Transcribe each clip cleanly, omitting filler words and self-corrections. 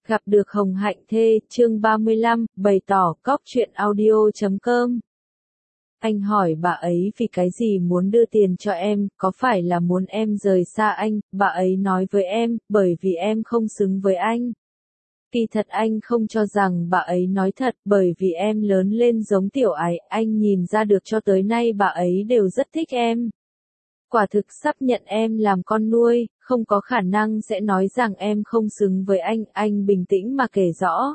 Gặp được Hồng Hạnh Thê, chương 35, bày tỏ, cóc truyện audio.com. Anh hỏi bà ấy vì cái gì muốn đưa tiền cho em, có phải là muốn em rời xa anh, bà ấy nói với em, bởi vì em không xứng với anh. Kỳ thật anh không cho rằng bà ấy nói thật, bởi vì em lớn lên giống tiểu ái, anh nhìn ra được cho tới nay bà ấy đều rất thích em. Quả thực sắp nhận em làm con nuôi, không có khả năng sẽ nói rằng em không xứng với anh bình tĩnh mà kể rõ.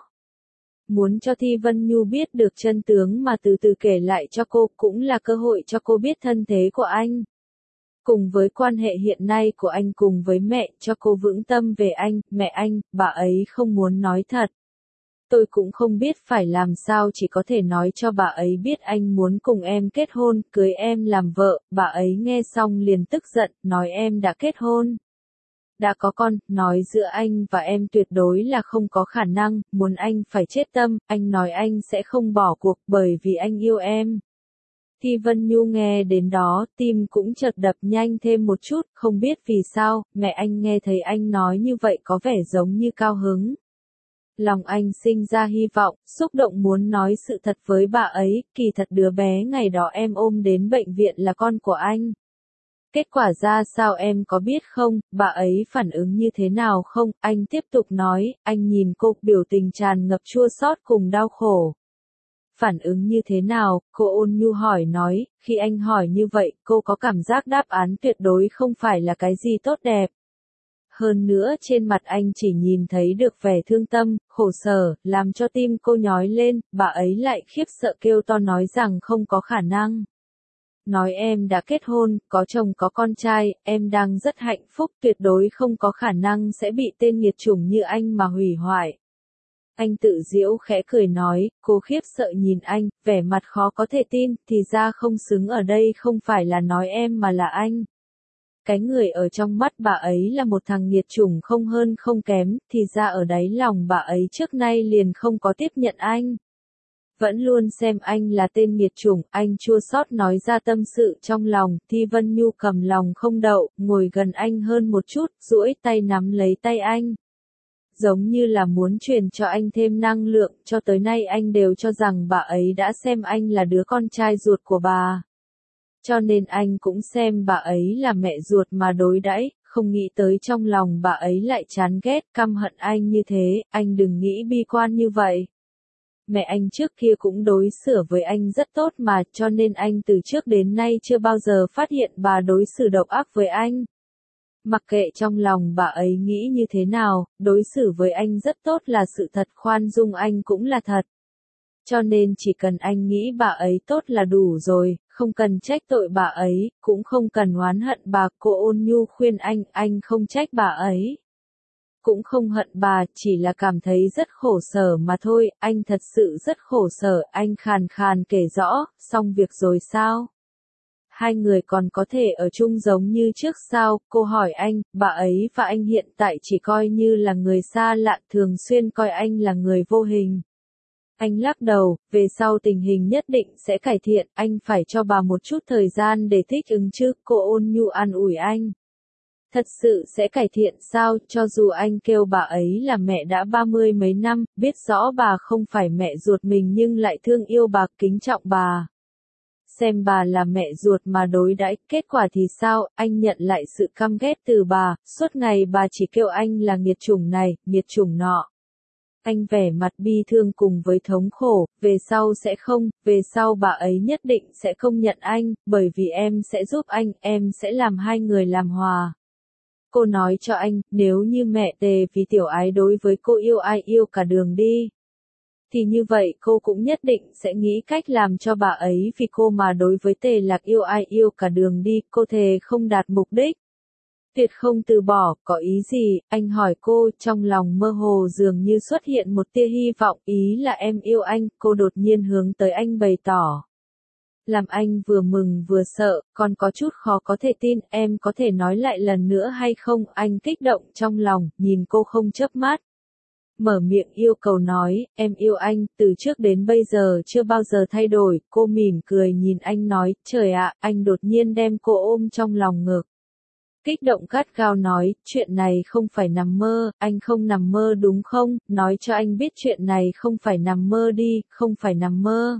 Muốn cho Thi Vân Nhu biết được chân tướng mà từ từ kể lại cho cô cũng là cơ hội cho cô biết thân thế của anh. Cùng với quan hệ hiện nay của anh cùng với mẹ cho cô vững tâm về anh, mẹ anh, bà ấy không muốn nói thật. Tôi cũng không biết phải làm sao chỉ có thể nói cho bà ấy biết anh muốn cùng em kết hôn, cưới em làm vợ, bà ấy nghe xong liền tức giận, nói em đã kết hôn. Đã có con, nói giữa anh và em tuyệt đối là không có khả năng, muốn anh phải chết tâm, anh nói anh sẽ không bỏ cuộc bởi vì anh yêu em. Thi Vân Nhu nghe đến đó, tim cũng chợt đập nhanh thêm một chút, không biết vì sao, mẹ anh nghe thấy anh nói như vậy có vẻ giống như cao hứng. Lòng anh sinh ra hy vọng, xúc động muốn nói sự thật với bà ấy, kỳ thật đứa bé ngày đó em ôm đến bệnh viện là con của anh. Kết quả ra sao em có biết không, bà ấy phản ứng như thế nào không, anh tiếp tục nói, anh nhìn cô biểu tình tràn ngập chua xót cùng đau khổ. Phản ứng như thế nào, cô ôn nhu hỏi nói, khi anh hỏi như vậy, cô có cảm giác đáp án tuyệt đối không phải là cái gì tốt đẹp. Hơn nữa trên mặt anh chỉ nhìn thấy được vẻ thương tâm, khổ sở, làm cho tim cô nhói lên, bà ấy lại khiếp sợ kêu to nói rằng không có khả năng. Nói em đã kết hôn, có chồng có con trai, em đang rất hạnh phúc, tuyệt đối không có khả năng sẽ bị tên nghiệt chủng như anh mà hủy hoại. Anh tự giễu khẽ cười nói, cô khiếp sợ nhìn anh, vẻ mặt khó có thể tin, thì ra không xứng ở đây không phải là nói em mà là anh. Cái người ở trong mắt bà ấy là một thằng nghiệt chủng không hơn không kém, thì ra ở đáy lòng bà ấy trước nay liền không có tiếp nhận anh. Vẫn luôn xem anh là tên nghiệt chủng, anh chua xót nói ra tâm sự trong lòng, Thi Vân Nhu cầm lòng không đậu, ngồi gần anh hơn một chút, duỗi tay nắm lấy tay anh. Giống như là muốn truyền cho anh thêm năng lượng, cho tới nay anh đều cho rằng bà ấy đã xem anh là đứa con trai ruột của bà. Cho nên anh cũng xem bà ấy là mẹ ruột mà đối đãi, không nghĩ tới trong lòng bà ấy lại chán ghét, căm hận anh như thế, anh đừng nghĩ bi quan như vậy. Mẹ anh trước kia cũng đối xử với anh rất tốt mà, cho nên anh từ trước đến nay chưa bao giờ phát hiện bà đối xử độc ác với anh. Mặc kệ trong lòng bà ấy nghĩ như thế nào, đối xử với anh rất tốt là sự thật, khoan dung anh cũng là thật. Cho nên chỉ cần anh nghĩ bà ấy tốt là đủ rồi, không cần trách tội bà ấy, cũng không cần oán hận bà, cô ôn nhu khuyên anh không trách bà ấy. Cũng không hận bà, chỉ là cảm thấy rất khổ sở mà thôi, anh thật sự rất khổ sở, anh khàn khàn kể rõ, xong việc rồi sao? Hai người còn có thể ở chung giống như trước sao, cô hỏi anh, bà ấy và anh hiện tại chỉ coi như là người xa lạ, thường xuyên coi anh là người vô hình. Anh lắc đầu, về sau tình hình nhất định sẽ cải thiện, anh phải cho bà một chút thời gian để thích ứng chứ, cô ôn nhu an ủi anh. Thật sự sẽ cải thiện sao, cho dù anh kêu bà ấy là mẹ đã 30 mấy năm, biết rõ bà không phải mẹ ruột mình nhưng lại thương yêu bà, kính trọng bà. Xem bà là mẹ ruột mà đối đãi, kết quả thì sao, anh nhận lại sự căm ghét từ bà, suốt ngày bà chỉ kêu anh là nghiệt chủng này, nghiệt chủng nọ. Anh vẻ mặt bi thương cùng với thống khổ, về sau sẽ không, về sau bà ấy nhất định sẽ không nhận anh, bởi vì em sẽ giúp anh, em sẽ làm hai người làm hòa. Cô nói cho anh, nếu như mẹ Tề vì tiểu ái đối với cô yêu ai yêu cả đường đi. Thì như vậy cô cũng nhất định sẽ nghĩ cách làm cho bà ấy vì cô mà đối với Tề Lạc yêu ai yêu cả đường đi, cô thề không đạt mục đích. Tuyệt không từ bỏ, có ý gì, anh hỏi cô, trong lòng mơ hồ dường như xuất hiện một tia hy vọng, ý là em yêu anh, cô đột nhiên hướng tới anh bày tỏ. Làm anh vừa mừng vừa sợ, còn có chút khó có thể tin, em có thể nói lại lần nữa hay không, anh kích động trong lòng, nhìn cô không chớp mắt. Mở miệng yêu cầu nói, em yêu anh, từ trước đến bây giờ chưa bao giờ thay đổi, cô mỉm cười nhìn anh nói, trời ạ, anh đột nhiên đem cô ôm trong lòng ngực. Kích động gắt gao nói, chuyện này không phải nằm mơ, anh không nằm mơ đúng không, nói cho anh biết chuyện này không phải nằm mơ đi, không phải nằm mơ.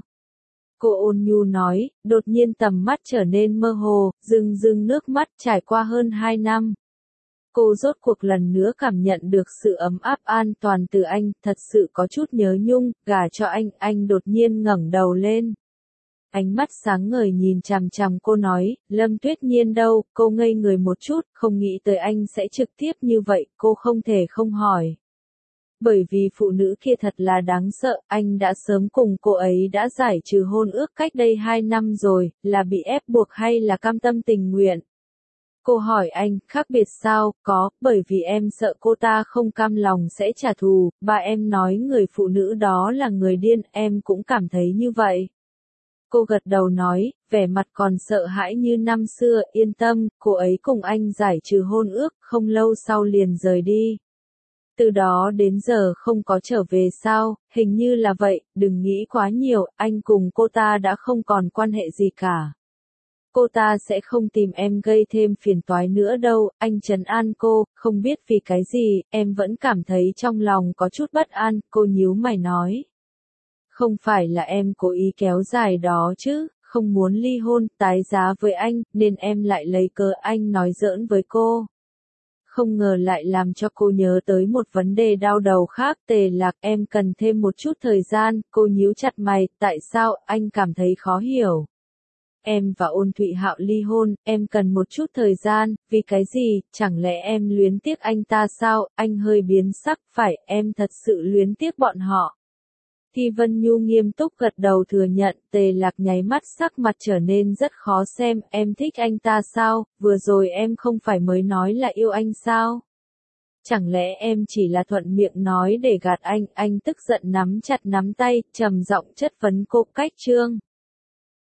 Cô ôn nhu nói, đột nhiên tầm mắt trở nên mơ hồ, rưng rưng nước mắt trải qua hơn 2 năm. Cô rốt cuộc lần nữa cảm nhận được sự ấm áp an toàn từ anh, thật sự có chút nhớ nhung, gả cho anh đột nhiên ngẩng đầu lên. Ánh mắt sáng ngời nhìn chằm chằm cô nói, Lâm Tuyết Nhiên đâu, cô ngây người một chút, không nghĩ tới anh sẽ trực tiếp như vậy, cô không thể không hỏi. Bởi vì phụ nữ kia thật là đáng sợ, anh đã sớm cùng cô ấy đã giải trừ hôn ước cách đây 2 năm rồi, là bị ép buộc hay là cam tâm tình nguyện? Cô hỏi anh, khác biệt sao, có, bởi vì em sợ cô ta không cam lòng sẽ trả thù, ba em nói người phụ nữ đó là người điên, em cũng cảm thấy như vậy. Cô gật đầu nói, vẻ mặt còn sợ hãi như năm xưa, yên tâm, cô ấy cùng anh giải trừ hôn ước, không lâu sau liền rời đi. Từ đó đến giờ không có trở về sao, hình như là vậy, đừng nghĩ quá nhiều, anh cùng cô ta đã không còn quan hệ gì cả. Cô ta sẽ không tìm em gây thêm phiền toái nữa đâu, anh trấn an cô, không biết vì cái gì, em vẫn cảm thấy trong lòng có chút bất an, cô nhíu mày nói. Không phải là em cố ý kéo dài đó chứ, không muốn ly hôn, tái giá với anh, nên em lại lấy cớ anh nói giỡn với cô. Không ngờ lại làm cho cô nhớ tới một vấn đề đau đầu khác, Tề Lạc, em cần thêm một chút thời gian, cô nhíu chặt mày, tại sao, anh cảm thấy khó hiểu. Em và Ôn Thụy Hạo ly hôn, em cần một chút thời gian, vì cái gì, chẳng lẽ em luyến tiếc anh ta sao, anh hơi biến sắc, phải, em thật sự luyến tiếc bọn họ. Thi Vân Nhu nghiêm túc gật đầu thừa nhận, Tề Lạc nháy mắt sắc mặt trở nên rất khó xem, em thích anh ta sao, vừa rồi em không phải mới nói là yêu anh sao? Chẳng lẽ em chỉ là thuận miệng nói để gạt anh tức giận nắm chặt nắm tay, trầm giọng chất vấn cô, Cách Trương.